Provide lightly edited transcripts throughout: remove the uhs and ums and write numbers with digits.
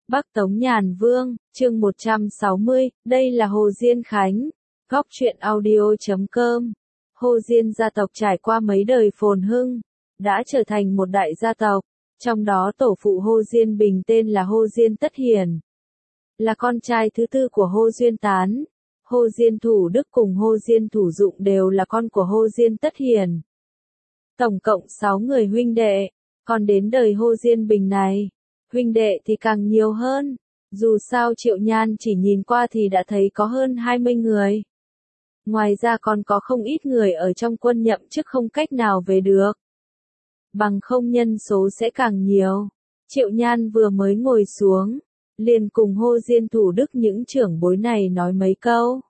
Bắc Tống Nhàn Vương, chương 160, đây là Hồ Diên Khánh. Góc truyện audio.com. Hồ Diên gia tộc trải qua mấy đời phồn hưng, đã trở thành một đại gia tộc, trong đó tổ phụ Hồ Diên Bình tên là Hồ Diên Tất Hiền, là con trai thứ tư của Hồ Duyên Tán. Hồ Diên Thủ Đức cùng Hồ Diên Thủ Dụng đều là con của Hồ Diên Tất Hiền. Tổng cộng 6 người huynh đệ, còn đến đời Hồ Diên Bình này, huynh đệ thì càng nhiều hơn. Dù sao Triệu Nhan chỉ nhìn qua thì đã thấy có hơn 20 người. Ngoài ra còn có không ít người ở trong quân nhậm chức không cách nào về được. Bằng không nhân số sẽ càng nhiều. Triệu Nhan vừa mới ngồi xuống, liền cùng Hồ Diên Thủ Đức những trưởng bối này nói mấy câu.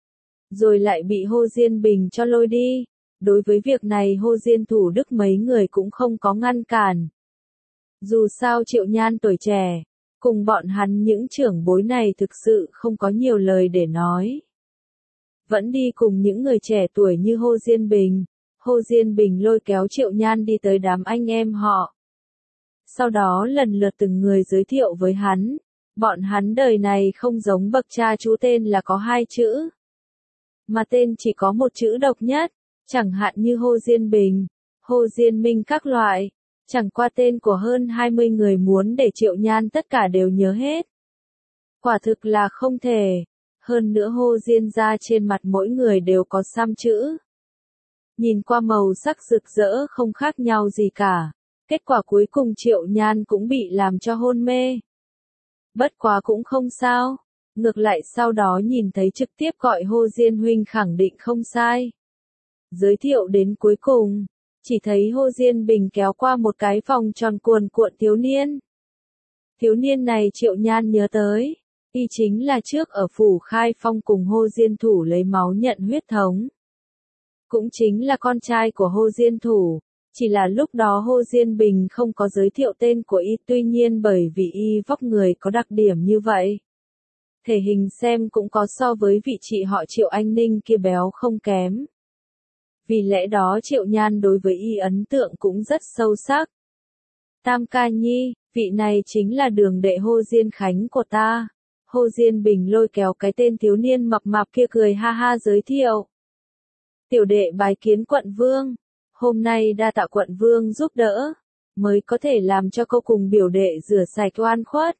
Rồi lại bị Hồ Diên Bình cho lôi đi. Đối với việc này Hồ Diên Thủ Đức mấy người cũng không có ngăn cản. Dù sao Triệu Nhan tuổi trẻ, cùng bọn hắn những trưởng bối này thực sự không có nhiều lời để nói. Vẫn đi cùng những người trẻ tuổi như Hồ Diên Bình. Hồ Diên Bình lôi kéo Triệu Nhan đi tới đám anh em họ. Sau đó lần lượt từng người giới thiệu với hắn. Bọn hắn đời này không giống bậc cha chú tên là có 2 chữ, mà tên chỉ có một chữ độc nhất. Chẳng hạn như Hồ Diên Bình, Hồ Diên Minh các loại. Chẳng qua tên của hơn 20 người muốn để Triệu Nhan tất cả đều nhớ hết. Quả thực là không thể. Hơn nữa Hồ Diên gia trên mặt mỗi người đều có xăm chữ. Nhìn qua màu sắc rực rỡ không khác nhau gì cả. Kết quả cuối cùng Triệu Nhan cũng bị làm cho hôn mê. Bất quá cũng không sao. Ngược lại sau đó nhìn thấy trực tiếp gọi Hồ Diên huynh khẳng định không sai. Giới thiệu đến cuối cùng, chỉ thấy Hồ Diên Bình kéo qua một cái vòng tròn cuồn cuộn thiếu niên. Thiếu niên này Triệu Nhan nhớ tới, y chính là trước ở phủ Khai Phong cùng Hồ Diên Thủ lấy máu nhận huyết thống. Cũng chính là con trai của Hồ Diên Thủ, chỉ là lúc đó Hồ Diên Bình không có giới thiệu tên của y, tuy nhiên bởi vì y vóc người có đặc điểm như vậy. Thể hình xem cũng có so với vị chị họ Triệu Anh Ninh kia béo không kém. Vì lẽ đó Triệu Nhan đối với y ấn tượng cũng rất sâu sắc. Tam ca nhi, vị này chính là đường đệ Hồ Diên Khánh của ta. Hồ Diên Bình lôi kéo cái tên thiếu niên mập mạp kia cười ha ha giới thiệu. Tiểu đệ bái kiến quận vương. Hôm nay đa tạ quận vương giúp đỡ, mới có thể làm cho cô cùng biểu đệ rửa sạch oan khuất.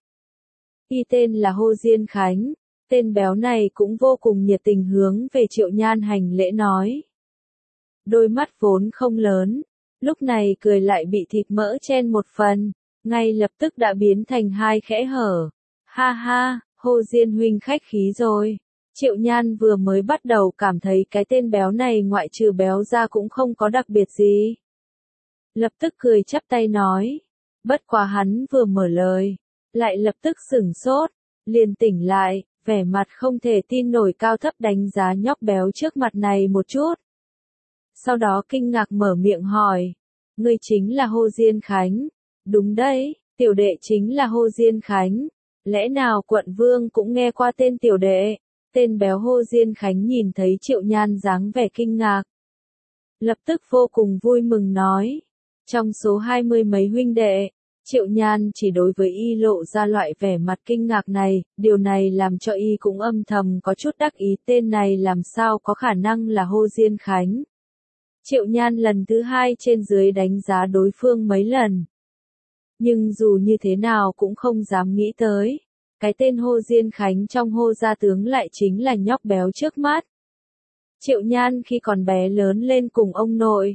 Y tên là Hồ Diên Khánh. Tên béo này cũng vô cùng nhiệt tình hướng về Triệu Nhan hành lễ nói. Đôi mắt vốn không lớn, lúc này cười lại bị thịt mỡ chen một phần, ngay lập tức đã biến thành 2 khẽ hở. Ha ha, Hồ Diên huynh khách khí rồi. Triệu Nhan vừa mới bắt đầu cảm thấy cái tên béo này ngoại trừ béo ra cũng không có đặc biệt gì. Lập tức cười chắp tay nói. Bất quá hắn vừa mở lời, lại lập tức sửng sốt, liền tỉnh lại, vẻ mặt không thể tin nổi cao thấp đánh giá nhóc béo trước mặt này một chút. Sau đó kinh ngạc mở miệng hỏi. Ngươi chính là Hồ Diên Khánh. Đúng đấy, tiểu đệ chính là Hồ Diên Khánh. Lẽ nào quận vương cũng nghe qua tên tiểu đệ? Tên béo Hồ Diên Khánh nhìn thấy Triệu Nhan dáng vẻ kinh ngạc, lập tức vô cùng vui mừng nói. Trong số 20 mấy huynh đệ, Triệu Nhan chỉ đối với y lộ ra loại vẻ mặt kinh ngạc này, điều này làm cho y cũng âm thầm có chút đắc ý, tên này làm sao có khả năng là Hồ Diên Khánh. Triệu Nhan lần thứ 2 trên dưới đánh giá đối phương mấy lần. Nhưng dù như thế nào cũng không dám nghĩ tới. Cái tên Hồ Diên Khánh trong Hồ gia tướng lại chính là nhóc béo trước mắt. Triệu Nhan khi còn bé lớn lên cùng ông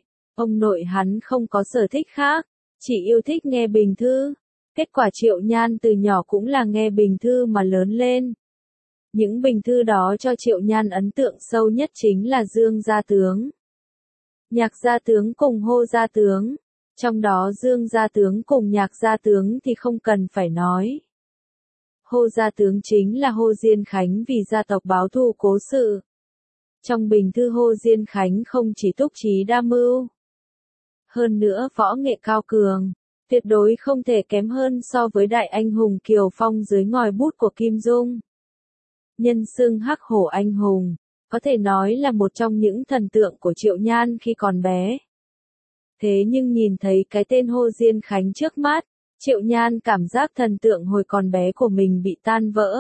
nội hắn không có sở thích khác, chỉ yêu thích nghe bình thư. Kết quả Triệu Nhan từ nhỏ cũng là nghe bình thư mà lớn lên. Những bình thư đó cho Triệu Nhan ấn tượng sâu nhất chính là Dương gia tướng, Nhạc gia tướng cùng Hồ gia tướng. Trong đó Dương gia tướng cùng Nhạc gia tướng thì không cần phải nói. Hồ gia tướng chính là Hồ Diên Khánh vì gia tộc báo thù cố sự. Trong bình thư Hồ Diên Khánh không chỉ túc trí đa mưu, hơn nữa võ nghệ cao cường, tuyệt đối không thể kém hơn so với đại anh hùng Kiều Phong dưới ngòi bút của Kim Dung. Nhân xưng Hắc Hổ anh hùng, có thể nói là một trong những thần tượng của Triệu Nhan khi còn bé. Thế nhưng nhìn thấy cái tên Hồ Diên Khánh trước mắt, Triệu Nhan cảm giác thần tượng hồi còn bé của mình bị tan vỡ.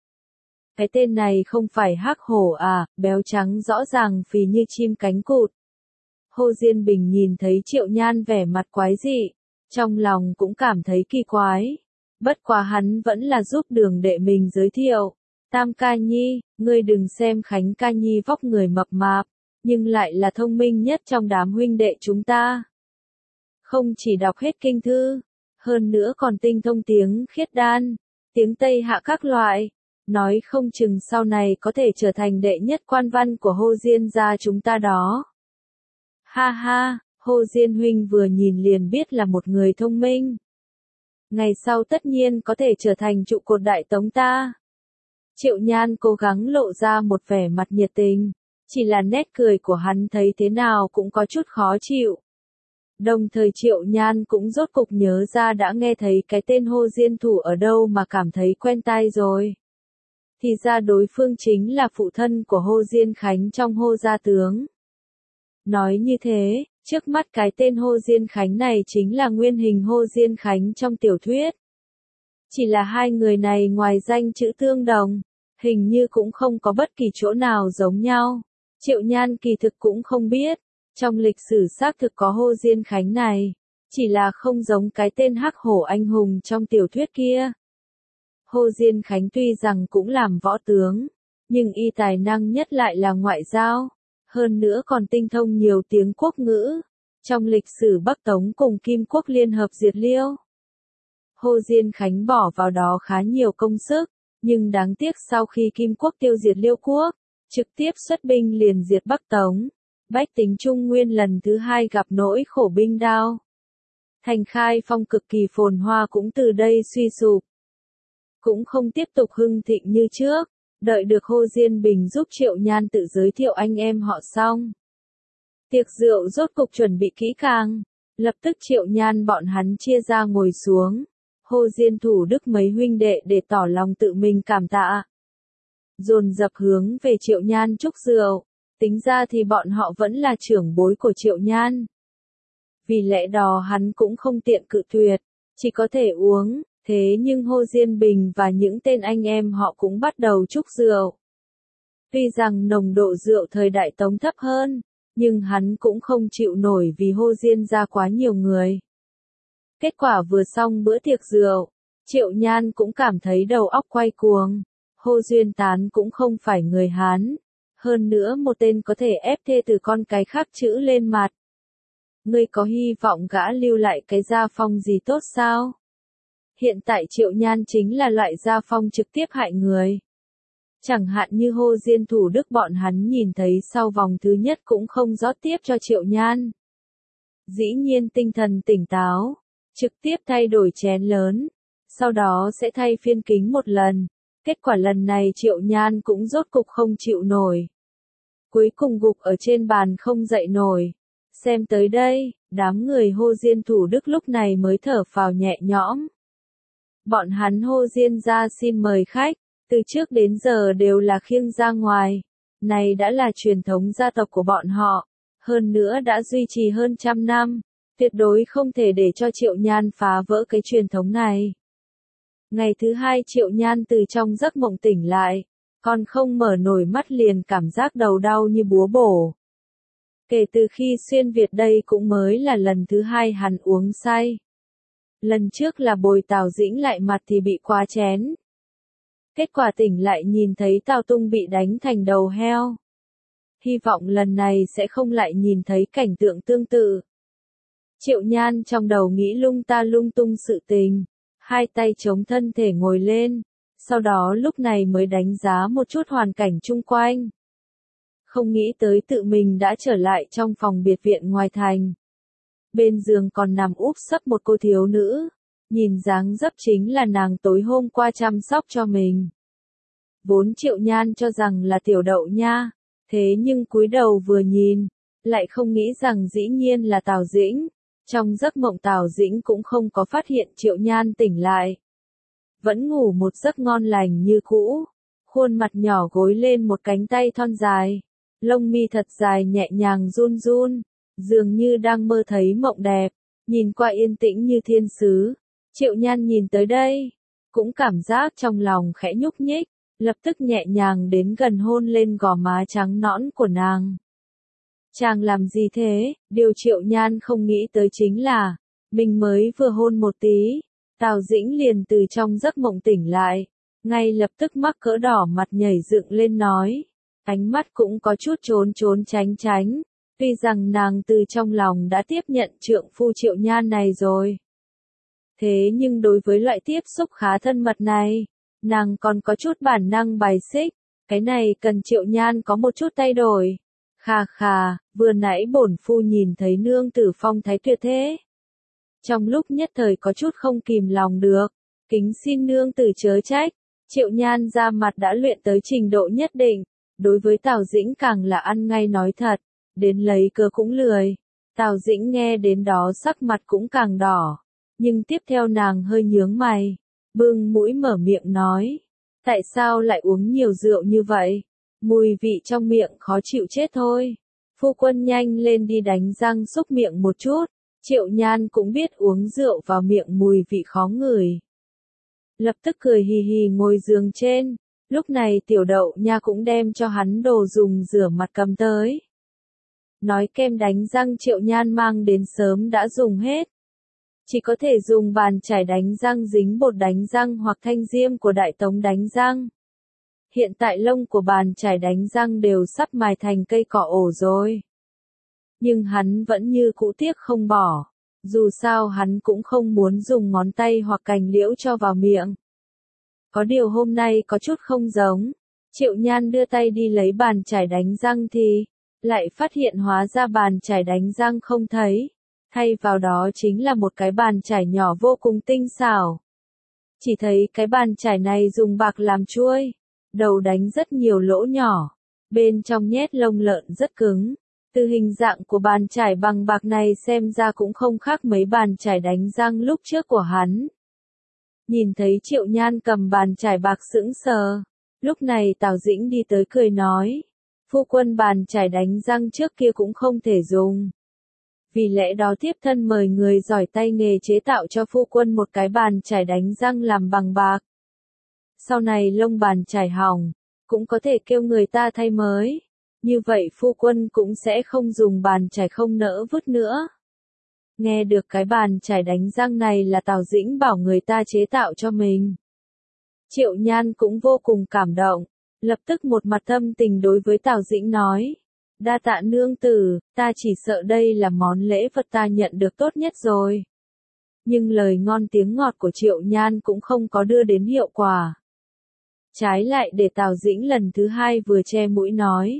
Cái tên này không phải hắc hổ à, béo trắng rõ ràng phì như chim cánh cụt. Hồ Diên Bình nhìn thấy Triệu Nhan vẻ mặt quái dị, trong lòng cũng cảm thấy kỳ quái. Bất quá hắn vẫn là giúp Đường đệ mình giới thiệu. Tam ca nhi, ngươi đừng xem Khánh ca nhi vóc người mập mạp, nhưng lại là thông minh nhất trong đám huynh đệ chúng ta. Không chỉ đọc hết kinh thư, hơn nữa còn tinh thông tiếng khiết đan, tiếng Tây Hạ các loại. Nói không chừng sau này có thể trở thành đệ nhất quan văn của Hồ Diên gia chúng ta đó. Ha ha, Hồ Diên huynh vừa nhìn liền biết là một người thông minh. Ngày sau tất nhiên có thể trở thành trụ cột Đại Tống ta. Triệu Nhan cố gắng lộ ra một vẻ mặt nhiệt tình, chỉ là nét cười của hắn thấy thế nào cũng có chút khó chịu. Đồng thời Triệu Nhan cũng rốt cục nhớ ra đã nghe thấy cái tên Hồ Diên Thủ ở đâu mà cảm thấy quen tai rồi. Thì ra đối phương chính là phụ thân của Hồ Diên Khánh trong Hồ gia tướng. Nói như thế, trước mắt cái tên Hồ Diên Khánh này chính là nguyên hình Hồ Diên Khánh trong tiểu thuyết. Chỉ là hai người này ngoài danh chữ tương đồng, hình như cũng không có bất kỳ chỗ nào giống nhau. Triệu Nhan kỳ thực cũng không biết, trong lịch sử xác thực có Hồ Diên Khánh này, chỉ là không giống cái tên hắc hổ anh hùng trong tiểu thuyết kia. Hồ Diên Khánh tuy rằng cũng làm võ tướng, nhưng y tài năng nhất lại là ngoại giao, hơn nữa còn tinh thông nhiều tiếng quốc ngữ. Trong lịch sử Bắc Tống cùng Kim Quốc liên hợp diệt Liêu, Hồ Diên Khánh bỏ vào đó khá nhiều công sức, nhưng đáng tiếc sau khi Kim Quốc tiêu diệt Liêu Quốc, trực tiếp xuất binh liền diệt Bắc Tống, bách tính Trung Nguyên lần thứ hai gặp nỗi khổ binh đao. Thành Khai Phong cực kỳ phồn hoa cũng từ đây suy sụp, cũng không tiếp tục hưng thịnh như trước. Đợi được Hồ Diên Bình giúp Triệu Nhan tự giới thiệu anh em họ xong, tiệc rượu rốt cục chuẩn bị kỹ càng, lập tức Triệu Nhan bọn hắn chia ra ngồi xuống. Hồ Diên Thủ Đức mấy huynh đệ để tỏ lòng tự mình cảm tạ, dồn dập hướng về Triệu Nhan chúc rượu. Tính ra thì bọn họ vẫn là trưởng bối của Triệu Nhan, vì lẽ đó hắn cũng không tiện cự tuyệt, chỉ có thể uống. Thế nhưng Hồ Diên Bình và những tên anh em họ cũng bắt đầu chúc rượu. Tuy rằng nồng độ rượu thời Đại Tống thấp hơn, nhưng hắn cũng không chịu nổi vì Hồ Diên ra quá nhiều người. Kết quả vừa xong bữa tiệc rượu, Triệu Nhan cũng cảm thấy đầu óc quay cuồng. Hồ Duyên Tán cũng không phải người Hán, hơn nữa một tên có thể ép thê từ con cái khác chữ lên mặt. Ngươi có hy vọng gã lưu lại cái gia phong gì tốt sao? Hiện tại Triệu Nhan chính là loại gia phong trực tiếp hại người. Chẳng hạn như Hồ Diên Thủ Đức bọn hắn nhìn thấy sau vòng thứ nhất cũng không rót tiếp cho Triệu Nhan. Dĩ nhiên tinh thần tỉnh táo, trực tiếp thay đổi chén lớn, sau đó sẽ thay phiên kính một lần. Kết quả lần này Triệu Nhan cũng rốt cục không chịu nổi. Cuối cùng gục ở trên bàn không dậy nổi. Xem tới đây, đám người Hồ Diên Thủ Đức lúc này mới thở phào nhẹ nhõm. Bọn hắn Hồ Diên gia xin mời khách, từ trước đến giờ đều là khiêng ra ngoài. Này đã là truyền thống gia tộc của bọn họ, hơn nữa đã duy trì hơn 100 năm, tuyệt đối không thể để cho Triệu Nhan phá vỡ cái truyền thống này. Ngày thứ hai Triệu Nhan từ trong giấc mộng tỉnh lại, còn không mở nổi mắt liền cảm giác đầu đau như búa bổ. Kể từ khi xuyên Việt đây cũng mới là lần thứ hai hắn uống say. Lần trước là bồi Tào Dĩnh lại mặt thì bị quá chén. Kết quả tỉnh lại nhìn thấy Tào Tung bị đánh thành đầu heo. Hy vọng lần này sẽ không lại nhìn thấy cảnh tượng tương tự. Triệu Nhan trong đầu nghĩ lung ta lung tung sự tình, hai tay chống thân thể ngồi lên, sau đó lúc này mới đánh giá một chút hoàn cảnh chung quanh. Không nghĩ tới tự mình đã trở lại trong phòng biệt viện ngoài thành. Bên giường còn nằm úp sấp một cô thiếu nữ, nhìn dáng dấp chính là nàng tối hôm qua chăm sóc cho mình. Vốn Triệu Nhan cho rằng là Tiểu Đậu nha, thế nhưng cúi đầu vừa nhìn, lại không nghĩ rằng dĩ nhiên là Tào Dĩnh. Trong giấc mộng Tào Dĩnh cũng không có phát hiện Triệu Nhan tỉnh lại. Vẫn ngủ một giấc ngon lành như cũ, khuôn mặt nhỏ gối lên một cánh tay thon dài, lông mi thật dài nhẹ nhàng run run, dường như đang mơ thấy mộng đẹp, nhìn qua yên tĩnh như thiên sứ. Triệu Nhan nhìn tới đây, cũng cảm giác trong lòng khẽ nhúc nhích, lập tức nhẹ nhàng đến gần hôn lên gò má trắng nõn của nàng. Chàng làm gì thế? Điều Triệu Nhan không nghĩ tới chính là, mình mới vừa hôn một tí, Tào Dĩnh liền từ trong giấc mộng tỉnh lại, ngay lập tức mắc cỡ đỏ mặt nhảy dựng lên nói, ánh mắt cũng có chút trốn trốn tránh tránh, tuy rằng nàng từ trong lòng đã tiếp nhận trượng phu Triệu Nhan này rồi. Thế nhưng đối với loại tiếp xúc khá thân mật này, nàng còn có chút bản năng bài xích, cái này cần Triệu Nhan có một chút thay đổi. Khà khà, vừa nãy bổn phu nhìn thấy nương tử phong thái tuyệt thế. Trong lúc nhất thời có chút không kìm lòng được, kính xin nương tử chớ trách, Triệu Nhan ra mặt đã luyện tới trình độ nhất định, đối với Tào Dĩnh càng là ăn ngay nói thật, đến lấy cớ cũng lười. Tào Dĩnh nghe đến đó sắc mặt cũng càng đỏ, nhưng tiếp theo nàng hơi nhướng mày, bưng mũi mở miệng nói, tại sao lại uống nhiều rượu như vậy? Mùi vị trong miệng khó chịu chết thôi. Phu quân nhanh lên đi đánh răng xúc miệng một chút. Triệu Nhan cũng biết uống rượu vào miệng mùi vị khó ngửi. Lập tức cười hì hì ngồi giường trên. Lúc này Tiểu Đậu Nha cũng đem cho hắn đồ dùng rửa mặt cầm tới. Nói kem đánh răng Triệu Nhan mang đến sớm đã dùng hết. Chỉ có thể dùng bàn chải đánh răng dính bột đánh răng hoặc thanh diêm của Đại Tống đánh răng. Hiện tại lông của bàn chải đánh răng đều sắp mài thành cây cỏ ổ rồi. Nhưng hắn vẫn như cũ tiếc không bỏ. Dù sao hắn cũng không muốn dùng ngón tay hoặc cành liễu cho vào miệng. Có điều hôm nay có chút không giống. Triệu Nhan đưa tay đi lấy bàn chải đánh răng thì lại phát hiện hóa ra bàn chải đánh răng không thấy. Thay vào đó chính là một cái bàn chải nhỏ vô cùng tinh xảo. Chỉ thấy cái bàn chải này dùng bạc làm chuôi. Đầu đánh rất nhiều lỗ nhỏ, bên trong nhét lông lợn rất cứng. Từ hình dạng của bàn chải bằng bạc này xem ra cũng không khác mấy bàn chải đánh răng lúc trước của hắn. Nhìn thấy Triệu Nhan cầm bàn chải bạc sững sờ, lúc này Tào Dĩnh đi tới cười nói, phu quân bàn chải đánh răng trước kia cũng không thể dùng. Vì lẽ đó tiếp thân mời người giỏi tay nghề chế tạo cho phu quân một cái bàn chải đánh răng làm bằng bạc. Sau này lông bàn chải hỏng, cũng có thể kêu người ta thay mới. Như vậy phu quân cũng sẽ không dùng bàn chải không nỡ vứt nữa. Nghe được cái bàn chải đánh răng này là Tào Dĩnh bảo người ta chế tạo cho mình. Triệu Nhan cũng vô cùng cảm động, lập tức một mặt thâm tình đối với Tào Dĩnh nói. Đa tạ nương tử, ta chỉ sợ đây là món lễ vật ta nhận được tốt nhất rồi. Nhưng lời ngon tiếng ngọt của Triệu Nhan cũng không có đưa đến hiệu quả. Trái lại để Tào Dĩnh lần thứ hai vừa che mũi nói.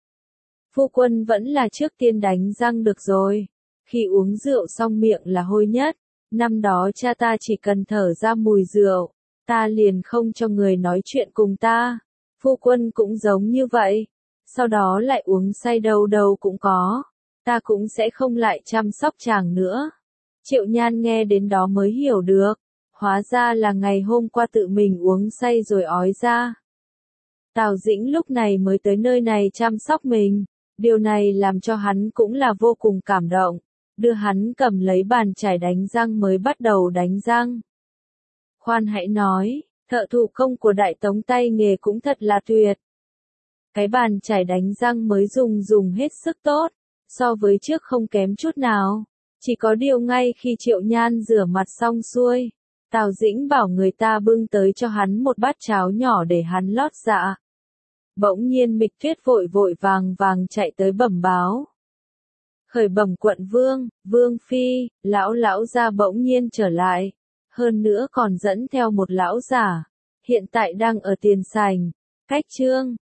Phu quân vẫn là trước tiên đánh răng được rồi. Khi uống rượu xong miệng là hôi nhất. Năm đó cha ta chỉ cần thở ra mùi rượu, ta liền không cho người nói chuyện cùng ta. Phu quân cũng giống như vậy. Sau đó lại uống say đâu đâu cũng có. Ta cũng sẽ không lại chăm sóc chàng nữa. Triệu Nhan nghe đến đó mới hiểu được. Hóa ra là ngày hôm qua tự mình uống say rồi ói ra. Tào Dĩnh lúc này mới tới nơi này chăm sóc mình. Điều này làm cho hắn cũng là vô cùng cảm động. Đưa hắn cầm lấy bàn chải đánh răng mới bắt đầu đánh răng. Khoan hãy nói, thợ thủ công của Đại Tống tay nghề cũng thật là tuyệt. Cái bàn chải đánh răng mới dùng hết sức tốt. So với trước không kém chút nào. Chỉ có điều ngay khi Triệu Nhan rửa mặt xong xuôi. Tào Dĩnh bảo người ta bưng tới cho hắn một bát cháo nhỏ để hắn lót dạ. Bỗng nhiên Mịch Tuyết vội vội vàng chạy tới bẩm báo. Khởi bẩm quận vương, vương phi, lão gia bỗng nhiên trở lại. Hơn nữa còn dẫn theo một lão giả. Hiện tại đang ở tiền sảnh. Cách trương,